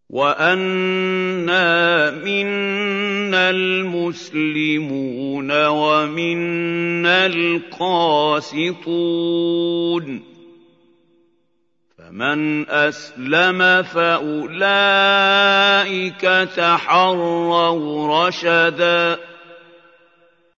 وَأَنَّا مِنَّا الْمُسْلِمُونَ وَمِنَّا الْقَاسِطُونَ ۖ فَمَنْ أَسْلَمَ فَأُولَٰئِكَ تَحَرَّوْا رَشَدًا